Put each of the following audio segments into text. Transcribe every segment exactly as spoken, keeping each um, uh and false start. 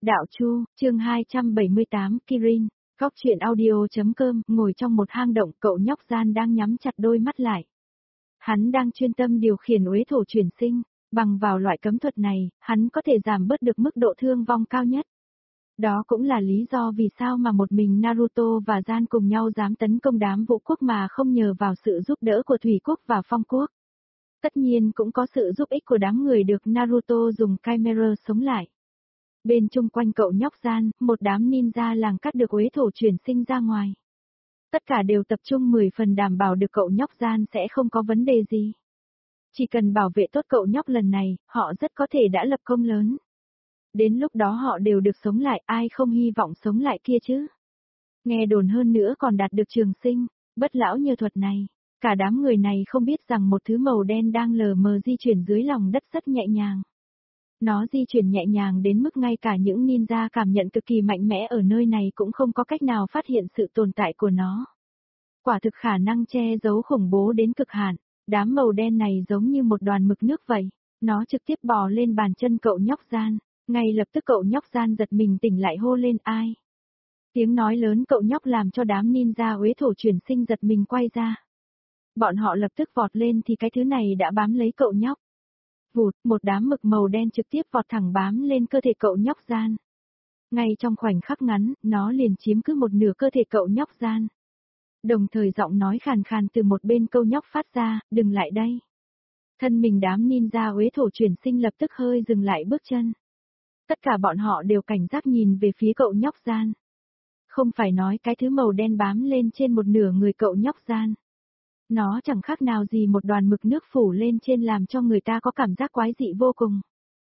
Đạo Chu, chương hai trăm bảy mươi tám, Kirin, góc chuyện audio.com, ngồi trong một hang động, cậu nhóc gian đang nhắm chặt đôi mắt lại. Hắn đang chuyên tâm điều khiển uế thổ chuyển sinh, bằng vào loại cấm thuật này, hắn có thể giảm bớt được mức độ thương vong cao nhất. Đó cũng là lý do vì sao mà một mình Naruto và Gian cùng nhau dám tấn công đám vũ quốc mà không nhờ vào sự giúp đỡ của Thủy quốc và Phong quốc. Tất nhiên cũng có sự giúp ích của đám người được Naruto dùng Chimera sống lại. Bên chung quanh cậu nhóc Gian, một đám ninja làng cắt được uế thổ chuyển sinh ra ngoài. Tất cả đều tập trung mười phần đảm bảo được cậu nhóc Gian sẽ không có vấn đề gì. Chỉ cần bảo vệ tốt cậu nhóc lần này, họ rất có thể đã lập công lớn. Đến lúc đó họ đều được sống lại, ai không hy vọng sống lại kia chứ. Nghe đồn hơn nữa còn đạt được trường sinh, bất lão nhờ thuật này. Cả đám người này không biết rằng một thứ màu đen đang lờ mờ di chuyển dưới lòng đất rất nhẹ nhàng. Nó di chuyển nhẹ nhàng đến mức ngay cả những ninja cảm nhận cực kỳ mạnh mẽ ở nơi này cũng không có cách nào phát hiện sự tồn tại của nó. Quả thực khả năng che giấu khủng bố đến cực hạn, đám màu đen này giống như một đoàn mực nước vậy, nó trực tiếp bò lên bàn chân cậu nhóc Gian, ngay lập tức cậu nhóc Gian giật mình tỉnh lại hô lên ai. Tiếng nói lớn cậu nhóc làm cho đám ninja uế thổ chuyển sinh giật mình quay ra. Bọn họ lập tức vọt lên thì cái thứ này đã bám lấy cậu nhóc. Vụt, một đám mực màu đen trực tiếp vọt thẳng bám lên cơ thể cậu nhóc Gian. Ngay trong khoảnh khắc ngắn, nó liền chiếm cứ một nửa cơ thể cậu nhóc Gian. Đồng thời giọng nói khàn khàn từ một bên câu nhóc phát ra, đừng lại đây. Thân mình đám ninja uế thổ chuyển sinh lập tức hơi dừng lại bước chân. Tất cả bọn họ đều cảnh giác nhìn về phía cậu nhóc Gian. Không phải nói cái thứ màu đen bám lên trên một nửa người cậu nhóc Gian. Nó chẳng khác nào gì một đoàn mực nước phủ lên trên làm cho người ta có cảm giác quái dị vô cùng.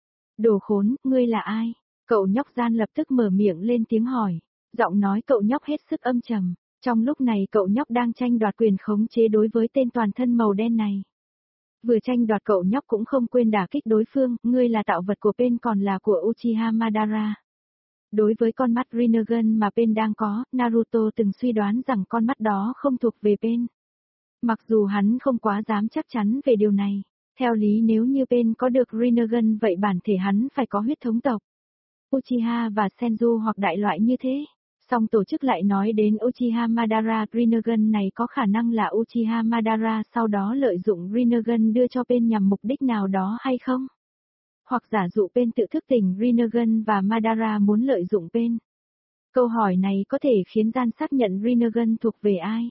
Đồ khốn, ngươi là ai? Cậu nhóc Gian lập tức mở miệng lên tiếng hỏi. Giọng nói cậu nhóc hết sức âm trầm. Trong lúc này cậu nhóc đang tranh đoạt quyền khống chế đối với tên toàn thân màu đen này. Vừa tranh đoạt cậu nhóc cũng không quên đả kích đối phương, ngươi là tạo vật của Pain còn là của Uchiha Madara. Đối với con mắt Rinnegan mà Pain đang có, Naruto từng suy đoán rằng con mắt đó không thuộc về Pain. Mặc dù hắn không quá dám chắc chắn về điều này, theo lý nếu như Pain có được Rinnegan vậy bản thể hắn phải có huyết thống tộc. Uchiha và Senju hoặc đại loại như thế. Song tổ chức lại nói đến Uchiha Madara Rinnegan này có khả năng là Uchiha Madara sau đó lợi dụng Rinnegan đưa cho Pain nhằm mục đích nào đó hay không? Hoặc giả dụ Pain tự thức tỉnh Rinnegan và Madara muốn lợi dụng Pain. Câu hỏi này có thể khiến Gian xác nhận Rinnegan thuộc về ai?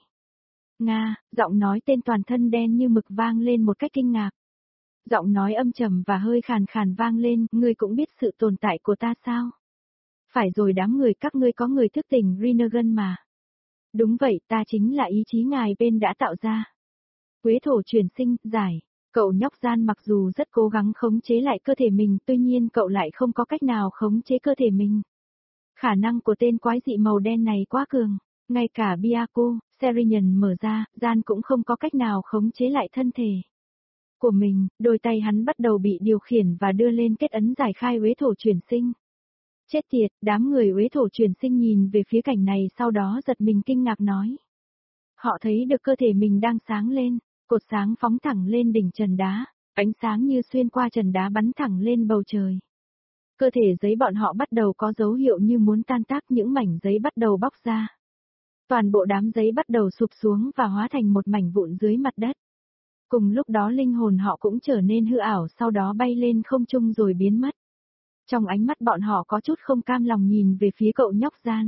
Nga, giọng nói tên toàn thân đen như mực vang lên một cách kinh ngạc. Giọng nói âm trầm và hơi khàn khàn vang lên, ngươi cũng biết sự tồn tại của ta sao? Phải rồi đám người các ngươi có người thức tỉnh Rinnegan mà. Đúng vậy, ta chính là ý chí ngài bên đã tạo ra. Uế thổ chuyển sinh, giải. Cậu nhóc Gian mặc dù rất cố gắng khống chế lại cơ thể mình, tuy nhiên cậu lại không có cách nào khống chế cơ thể mình. Khả năng của tên quái dị màu đen này quá cường. Ngay cả Byakuya, Serian mở ra, Gian cũng không có cách nào khống chế lại thân thể của mình, đôi tay hắn bắt đầu bị điều khiển và đưa lên kết ấn giải khai uế thổ chuyển sinh. Chết tiệt, đám người uế thổ chuyển sinh nhìn về phía cảnh này sau đó giật mình kinh ngạc nói. Họ thấy được cơ thể mình đang sáng lên, cột sáng phóng thẳng lên đỉnh trần đá, ánh sáng như xuyên qua trần đá bắn thẳng lên bầu trời. Cơ thể giấy bọn họ bắt đầu có dấu hiệu như muốn tan tác, những mảnh giấy bắt đầu bóc ra. Toàn bộ đám giấy bắt đầu sụp xuống và hóa thành một mảnh vụn dưới mặt đất. Cùng lúc đó linh hồn họ cũng trở nên hư ảo sau đó bay lên không trung rồi biến mất. Trong ánh mắt bọn họ có chút không cam lòng nhìn về phía cậu nhóc Gian.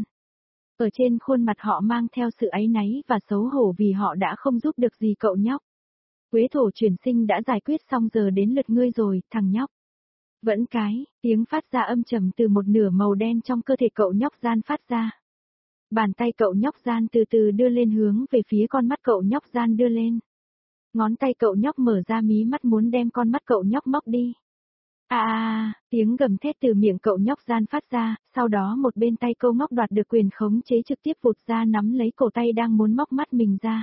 Ở trên khuôn mặt họ mang theo sự áy náy và xấu hổ vì họ đã không giúp được gì cậu nhóc. Uế thổ chuyển sinh đã giải quyết xong giờ đến lượt ngươi rồi, thằng nhóc. Vẫn cái, tiếng phát ra âm trầm từ một nửa màu đen trong cơ thể cậu nhóc Gian phát ra. Bàn tay cậu nhóc Gian từ từ đưa lên hướng về phía con mắt cậu nhóc Gian đưa lên. Ngón tay cậu nhóc mở ra mí mắt muốn đem con mắt cậu nhóc móc đi. À, à, tiếng gầm thét từ miệng cậu nhóc Gian phát ra, sau đó một bên tay câu ngóc đoạt được quyền khống chế trực tiếp vụt ra nắm lấy cổ tay đang muốn móc mắt mình ra.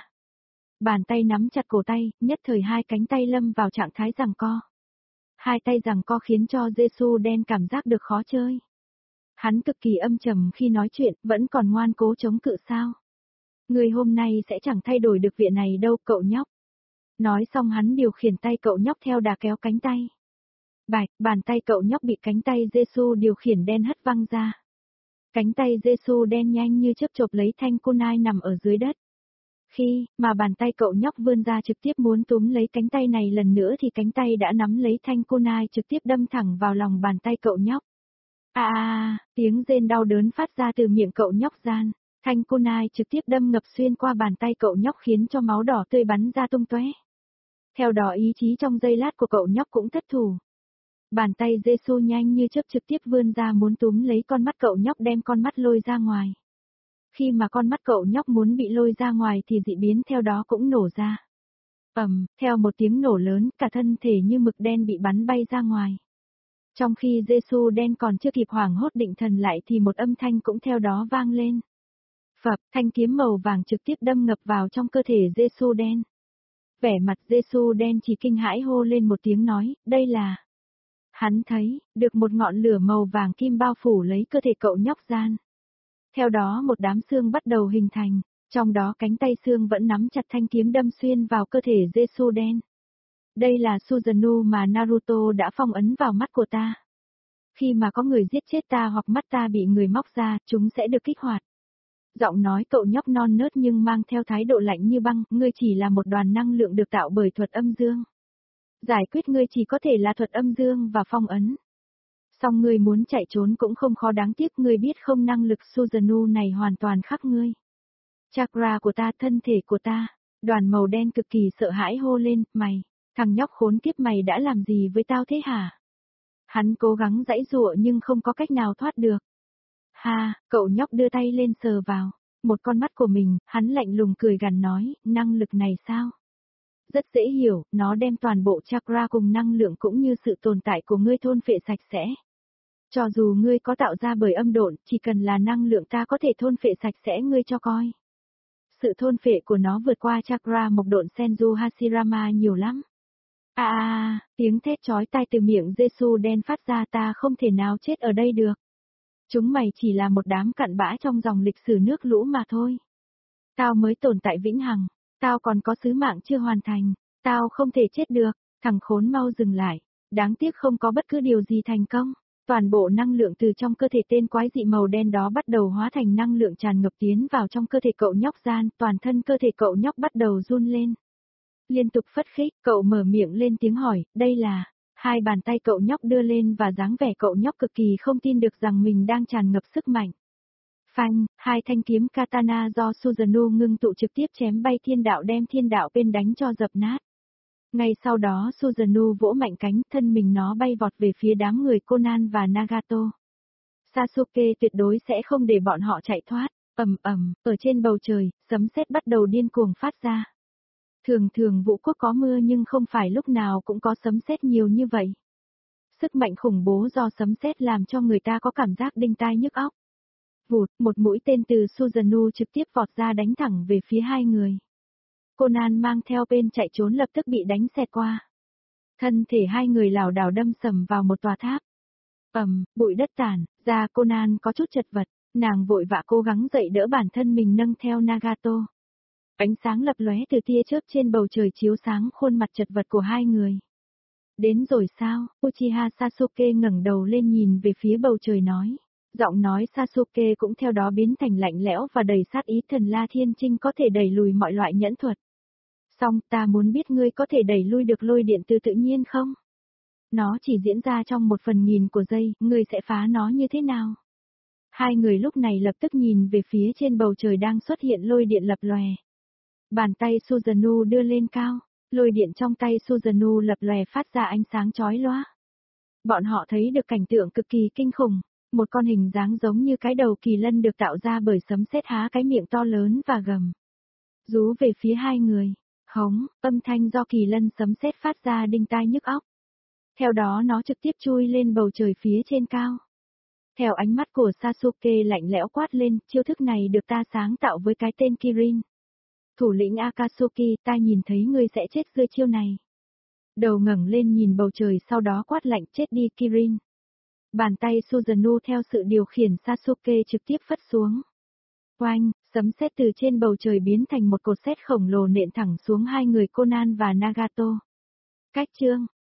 Bàn tay nắm chặt cổ tay, nhất thời hai cánh tay lâm vào trạng thái giằng co. Hai tay giằng co khiến cho Jesu đen cảm giác được khó chơi. Hắn cực kỳ âm trầm khi nói chuyện, vẫn còn ngoan cố chống cự sao. Người hôm nay sẽ chẳng thay đổi được viện này đâu cậu nhóc. Nói xong hắn điều khiển tay cậu nhóc theo đà kéo cánh tay. Bạch, bàn tay cậu nhóc bị cánh tay Giêsu điều khiển đen hất văng ra. Cánh tay Giêsu đen nhanh như chớp chộp lấy thanh kunai nằm ở dưới đất. Khi mà bàn tay cậu nhóc vươn ra trực tiếp muốn túm lấy cánh tay này lần nữa thì cánh tay đã nắm lấy thanh kunai trực tiếp đâm thẳng vào lòng bàn tay cậu nhóc. À, à, à tiếng rên đau đớn phát ra từ miệng cậu nhóc gian. Thanh kunai trực tiếp đâm ngập xuyên qua bàn tay cậu nhóc khiến cho máu đỏ tươi bắn ra tung tóe. Theo đó ý chí trong giây lát của cậu nhóc cũng thất thủ. Bàn tay Giêsu nhanh như chớp trực tiếp vươn ra muốn túm lấy con mắt cậu nhóc đem con mắt lôi ra ngoài. Khi mà con mắt cậu nhóc muốn bị lôi ra ngoài thì dị biến theo đó cũng nổ ra. Ầm, theo một tiếng nổ lớn, cả thân thể như mực đen bị bắn bay ra ngoài. Trong khi Giêsu đen còn chưa kịp hoảng hốt định thần lại thì một âm thanh cũng theo đó vang lên. Phập, thanh kiếm màu vàng trực tiếp đâm ngập vào trong cơ thể Giêsu đen. Vẻ mặt Giêsu đen chỉ kinh hãi hô lên một tiếng nói, đây là... Hắn thấy, được một ngọn lửa màu vàng kim bao phủ lấy cơ thể cậu nhóc gian. Theo đó một đám xương bắt đầu hình thành, trong đó cánh tay xương vẫn nắm chặt thanh kiếm đâm xuyên vào cơ thể Giêsu đen. Đây là Susanoo mà Naruto đã phong ấn vào mắt của ta. Khi mà có người giết chết ta hoặc mắt ta bị người móc ra, chúng sẽ được kích hoạt. Giọng nói cậu nhóc non nớt nhưng mang theo thái độ lạnh như băng, ngươi chỉ là một đoàn năng lượng được tạo bởi thuật âm dương. Giải quyết ngươi chỉ có thể là thuật âm dương và phong ấn. Song ngươi muốn chạy trốn cũng không khó đáng tiếc ngươi biết không năng lực Susanoo này hoàn toàn khác ngươi. Chakra của ta, thân thể của ta, đoàn màu đen cực kỳ sợ hãi hô lên, mày, thằng nhóc khốn kiếp mày đã làm gì với tao thế hả? Hắn cố gắng giãy giụa nhưng không có cách nào thoát được. Ha, cậu nhóc đưa tay lên sờ vào, một con mắt của mình, hắn lạnh lùng cười gằn nói, năng lực này sao? Rất dễ hiểu, nó đem toàn bộ chakra cùng năng lượng cũng như sự tồn tại của ngươi thôn phệ sạch sẽ. Cho dù ngươi có tạo ra bởi âm độn, chỉ cần là năng lượng ta có thể thôn phệ sạch sẽ ngươi cho coi. Sự thôn phệ của nó vượt qua chakra mộc độn Senju Hashirama nhiều lắm. À, à, à, tiếng thét chói tai từ miệng Giêsu đen phát ra ta không thể nào chết ở đây được. Chúng mày chỉ là một đám cặn bã trong dòng lịch sử nước lũ mà thôi. Tao mới tồn tại vĩnh hằng, tao còn có sứ mạng chưa hoàn thành, tao không thể chết được, thằng khốn mau dừng lại, đáng tiếc không có bất cứ điều gì thành công. Toàn bộ năng lượng từ trong cơ thể tên quái dị màu đen đó bắt đầu hóa thành năng lượng tràn ngập tiến vào trong cơ thể cậu nhóc gian, toàn thân cơ thể cậu nhóc bắt đầu run lên. Liên tục phất khích, cậu mở miệng lên tiếng hỏi, đây là... Hai bàn tay cậu nhóc đưa lên và dáng vẻ cậu nhóc cực kỳ không tin được rằng mình đang tràn ngập sức mạnh. Phanh, hai thanh kiếm katana do Susanoo ngưng tụ trực tiếp chém bay thiên đạo đem thiên đạo bên đánh cho dập nát. Ngay sau đó Susanoo vỗ mạnh cánh thân mình nó bay vọt về phía đám người Conan và Nagato. Sasuke tuyệt đối sẽ không để bọn họ chạy thoát, ầm ầm, ở trên bầu trời, sấm sét bắt đầu điên cuồng phát ra. Thường thường vũ quốc có mưa nhưng không phải lúc nào cũng có sấm sét nhiều như vậy. Sức mạnh khủng bố do sấm sét làm cho người ta có cảm giác đinh tai nhức óc. Vụt, một mũi tên từ Susanoo trực tiếp vọt ra đánh thẳng về phía hai người. Conan mang theo bên chạy trốn lập tức bị đánh xẹt qua. Thân thể hai người lảo đảo đâm sầm vào một tòa tháp. Ầm, bụi đất tản, da Conan có chút chật vật, nàng vội vã cố gắng dậy đỡ bản thân mình nâng theo Nagato. Ánh sáng lập lóe từ tia chớp trên bầu trời chiếu sáng khuôn mặt chật vật của hai người. Đến rồi sao? Uchiha Sasuke ngẩng đầu lên nhìn về phía bầu trời nói. Giọng nói Sasuke cũng theo đó biến thành lạnh lẽo và đầy sát ý thần La Thiên Trinh có thể đẩy lùi mọi loại nhẫn thuật. Song ta muốn biết ngươi có thể đẩy lui được lôi điện từ tự nhiên không? Nó chỉ diễn ra trong một phần nghìn của giây, ngươi sẽ phá nó như thế nào? Hai người lúc này lập tức nhìn về phía trên bầu trời đang xuất hiện lôi điện lập lòe. Bàn tay Susanoo đưa lên cao, lôi điện trong tay Susanoo lập lòe phát ra ánh sáng chói lóa. Bọn họ thấy được cảnh tượng cực kỳ kinh khủng, một con hình dáng giống như cái đầu kỳ lân được tạo ra bởi sấm sét há cái miệng to lớn và gầm. Rú về phía hai người, hống, âm thanh do kỳ lân sấm sét phát ra đinh tai nhức óc. Theo đó nó trực tiếp chui lên bầu trời phía trên cao. Theo ánh mắt của Sasuke lạnh lẽo quát lên, chiêu thức này được ta sáng tạo với cái tên Kirin. Thủ lĩnh Akatsuki, ta nhìn thấy ngươi sẽ chết dưới chiêu này. Đầu ngẩng lên nhìn bầu trời sau đó quát lạnh chết đi Kirin. Bàn tay Susanoo theo sự điều khiển Sasuke trực tiếp phất xuống. Oanh, sấm sét từ trên bầu trời biến thành một cột sét khổng lồ nện thẳng xuống hai người Conan và Nagato. Cách chương